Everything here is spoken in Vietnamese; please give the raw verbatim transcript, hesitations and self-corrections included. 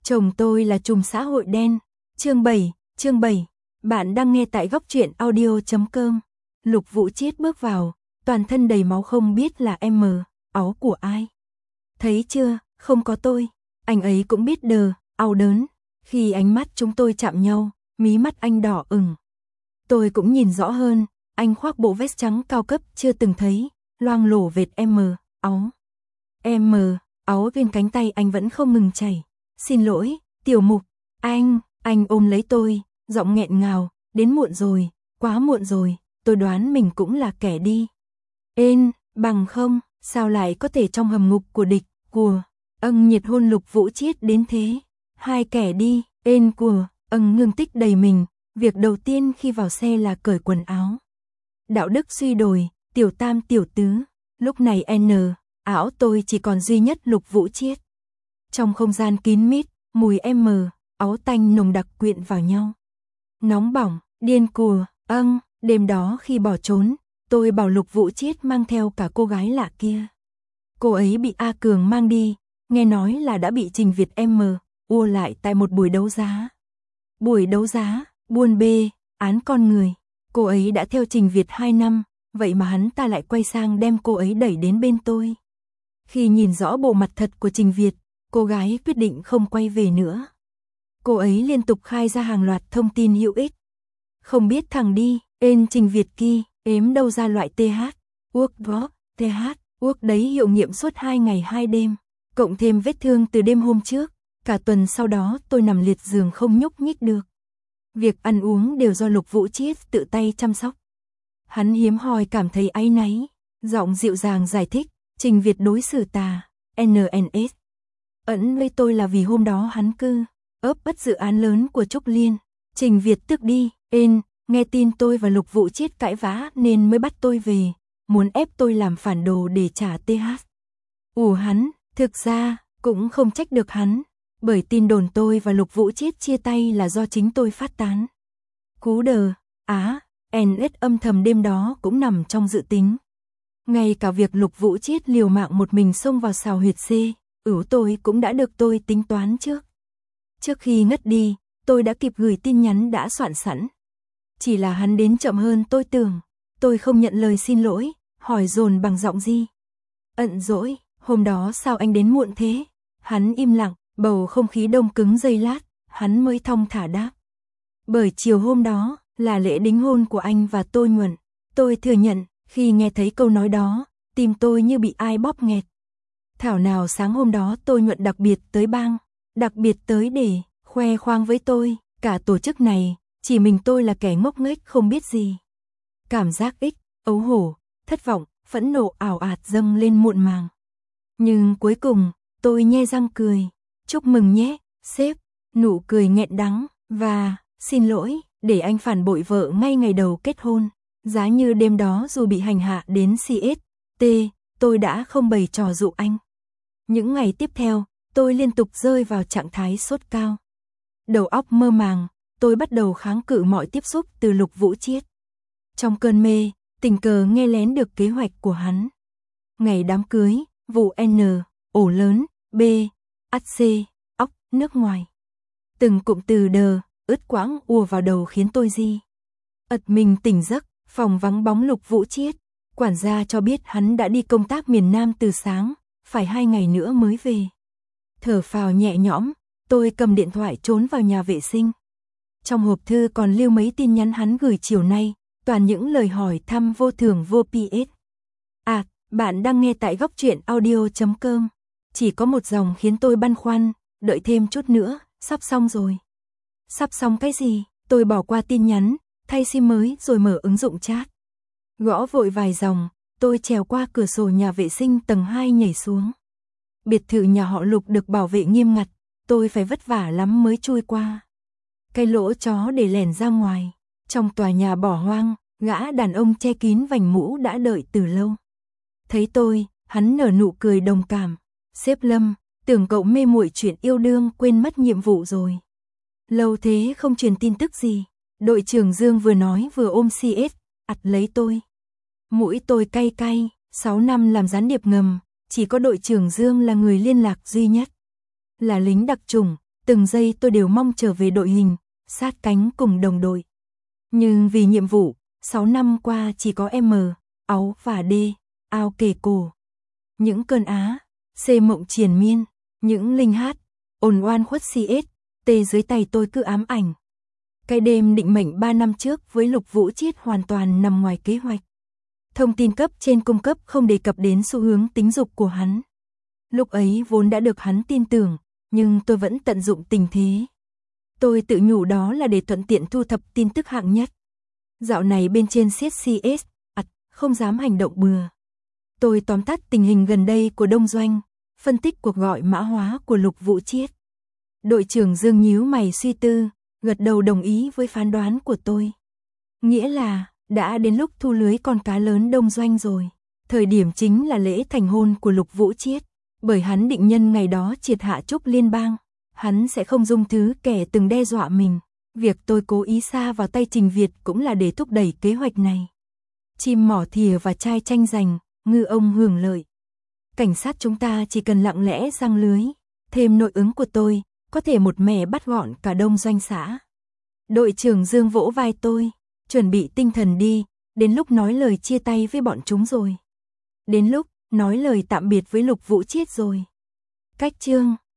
Chồng tôi là trùm xã hội đen. Chương bảy, chương bảy. Bạn đang nghe tại góc truyện audio chấm com. Lục Vũ Chiết bước vào, toàn thân đầy máu không biết là em, áo của ai. Thấy chưa, không có tôi. Anh ấy cũng biết đờ, đau đớn. Khi ánh mắt chúng tôi chạm nhau, mí mắt anh đỏ ửng. Tôi cũng nhìn rõ hơn, anh khoác bộ vest trắng cao cấp chưa từng thấy, loang lổ vệt em, áo. Em, áo bên cánh tay anh vẫn không ngừng chảy. Xin lỗi, Tiểu Mục, anh, anh ôm lấy tôi, giọng nghẹn ngào, đến muộn rồi, quá muộn rồi, tôi đoán mình cũng là kẻ đi. Ên, bằng không, sao lại có thể trong hầm ngục của địch, của, âng nhiệt hôn Lục Vũ Chiết đến thế. Hai kẻ đi, ên của, âng ngưng tích đầy mình, việc đầu tiên khi vào xe là cởi quần áo. Đạo đức suy đồi, tiểu tam tiểu tứ, lúc này N, áo tôi chỉ còn duy nhất Lục Vũ Chiết. Trong không gian kín mít, mùi em, áo tanh nồng đặc quyện vào nhau. Nóng bỏng, điên cùa, âng, đêm đó khi bỏ trốn, tôi bảo Lục Vũ Chiết mang theo cả cô gái lạ kia. Cô ấy bị A Cường mang đi, nghe nói là đã bị Trình Việt em, ua lại tại một buổi đấu giá. Buổi đấu giá, buôn bê, án con người, cô ấy đã theo Trình Việt hai năm, vậy mà hắn ta lại quay sang đem cô ấy đẩy đến bên tôi. Khi nhìn rõ bộ mặt thật của Trình Việt, cô gái quyết định không quay về nữa. Cô ấy liên tục khai ra hàng loạt thông tin hữu ích. Không biết thằng đi, ên Trình Việt kia, ếm đâu ra loại tê hát, uốc đó, tê hát, uốc đấy hiệu nghiệm suốt hai ngày hai đêm, cộng thêm vết thương từ đêm hôm trước, cả tuần sau đó tôi nằm liệt giường không nhúc nhích được. Việc ăn uống đều do Lục Vũ Chiết tự tay chăm sóc. Hắn hiếm hoi cảm thấy áy náy, giọng dịu dàng giải thích, Trình Việt đối xử tà, en en ét. Ẩn với tôi là vì hôm đó hắn cư, ấp ất dự án lớn của Trúc Liên. Trình Việt tức đi, ên, nghe tin tôi và Lục Vũ Chiết cãi vã nên mới bắt tôi về, muốn ép tôi làm phản đồ để trả tê hát. Ủa hắn, thực ra, cũng không trách được hắn, bởi tin đồn tôi và Lục Vũ Chiết chia tay là do chính tôi phát tán. Cú đờ, á, en ét âm thầm đêm đó cũng nằm trong dự tính. Ngay cả việc Lục Vũ Chiết liều mạng một mình xông vào xào huyệt C, ửu tôi cũng đã được tôi tính toán trước. Trước khi ngất đi, tôi đã kịp gửi tin nhắn đã soạn sẵn. Chỉ là hắn đến chậm hơn tôi tưởng, tôi không nhận lời xin lỗi, hỏi dồn bằng giọng gì. Ận dỗi, hôm đó sao anh đến muộn thế? Hắn im lặng, bầu không khí đông cứng giây lát, hắn mới thong thả đáp. Bởi chiều hôm đó, là lễ đính hôn của anh và tôi Nhuận. Tôi thừa nhận, khi nghe thấy câu nói đó, tim tôi như bị ai bóp nghẹt. Thảo nào sáng hôm đó tôi Nhuận đặc biệt tới bang, đặc biệt tới để khoe khoang với tôi, cả tổ chức này, chỉ mình tôi là kẻ ngốc nghếch không biết gì. Cảm giác ích, ấu hổ, thất vọng, phẫn nộ ảo ạt dâng lên muộn màng. Nhưng cuối cùng, tôi nhe răng cười, chúc mừng nhé, sếp, nụ cười nghẹn đắng, và, xin lỗi, để anh phản bội vợ ngay ngày đầu kết hôn. Giá như đêm đó dù bị hành hạ đến xê ét tê, tôi đã không bày trò dụ anh. Những ngày tiếp theo, tôi liên tục rơi vào trạng thái sốt cao. Đầu óc mơ màng, tôi bắt đầu kháng cự mọi tiếp xúc từ Lục Vũ Chiết. Trong cơn mê, tình cờ nghe lén được kế hoạch của hắn. Ngày đám cưới, vụ N, ổ lớn, B, ắt C, óc, nước ngoài. Từng cụm từ đờ, ướt quãng ùa vào đầu khiến tôi di. ật mình tỉnh giấc, phòng vắng bóng Lục Vũ Chiết. Quản gia cho biết hắn đã đi công tác miền Nam từ sáng, phải hai ngày nữa mới về. Thở phào nhẹ nhõm, tôi cầm điện thoại trốn vào nhà vệ sinh. Trong hộp thư còn lưu mấy tin nhắn hắn gửi chiều nay, toàn những lời hỏi thăm vô thưởng vô pê ét. À, bạn đang nghe tại góc truyện audio chấm com. Chỉ có một dòng khiến tôi băn khoăn, đợi thêm chút nữa, sắp xong rồi. Sắp xong cái gì? Tôi bỏ qua tin nhắn, thay sim mới rồi mở ứng dụng chat. Gõ vội vài dòng, tôi trèo qua cửa sổ nhà vệ sinh tầng hai nhảy xuống. Biệt thự nhà họ Lục được bảo vệ nghiêm ngặt, tôi phải vất vả lắm mới chui qua cái lỗ chó để lèn ra ngoài. Trong tòa nhà bỏ hoang, gã đàn ông che kín vành mũ đã đợi từ lâu. Thấy tôi, hắn nở nụ cười đồng cảm. Sếp Lâm, tưởng cậu mê muội chuyện yêu đương quên mất nhiệm vụ rồi. Lâu thế không truyền tin tức gì. Đội trưởng Dương vừa nói vừa ôm xê ét, ặt lấy tôi. Mũi tôi cay cay, sáu năm làm gián điệp ngầm, chỉ có đội trưởng Dương là người liên lạc duy nhất. Là lính đặc chủng, từng giây tôi đều mong trở về đội hình, sát cánh cùng đồng đội. Nhưng vì nhiệm vụ, sáu năm qua chỉ có M, Áo và D, ao kề cổ. Những cơn á, C mộng triền miên, những linh hát, ồn oan khuất xê ét, T dưới tay tôi cứ ám ảnh. Cái đêm định mệnh ba năm trước với Lục Vũ Chiết hoàn toàn nằm ngoài kế hoạch. Thông tin cấp trên cung cấp không đề cập đến xu hướng tính dục của hắn. Lúc ấy vốn đã được hắn tin tưởng, nhưng tôi vẫn tận dụng tình thế. Tôi tự nhủ đó là để thuận tiện thu thập tin tức hạng nhất. Dạo này bên trên xê ét, ặt, không dám hành động bừa. Tôi tóm tắt tình hình gần đây của Đông Doanh, phân tích cuộc gọi mã hóa của Lục Vũ Chiết. Đội trưởng Dương nhíu mày suy tư, gật đầu đồng ý với phán đoán của tôi. Nghĩa là, đã đến lúc thu lưới con cá lớn Đông Doanh rồi. Thời điểm chính là lễ thành hôn của Lục Vũ Chiết, bởi hắn định nhân ngày đó triệt hạ Trúc Liên bang. Hắn sẽ không dung thứ kẻ từng đe dọa mình. Việc tôi cố ý sa vào tay Trình Việt cũng là để thúc đẩy kế hoạch này. Chim mỏ thìa và chai tranh giành, ngư ông hưởng lợi. Cảnh sát chúng ta chỉ cần lặng lẽ giăng lưới, thêm nội ứng của tôi, có thể một mẻ bắt gọn cả Đông Doanh xã. Đội trưởng Dương vỗ vai tôi, chuẩn bị tinh thần đi, đến lúc nói lời chia tay với bọn chúng rồi. Đến lúc nói lời tạm biệt với Lục Vũ Chiết rồi. Cách chương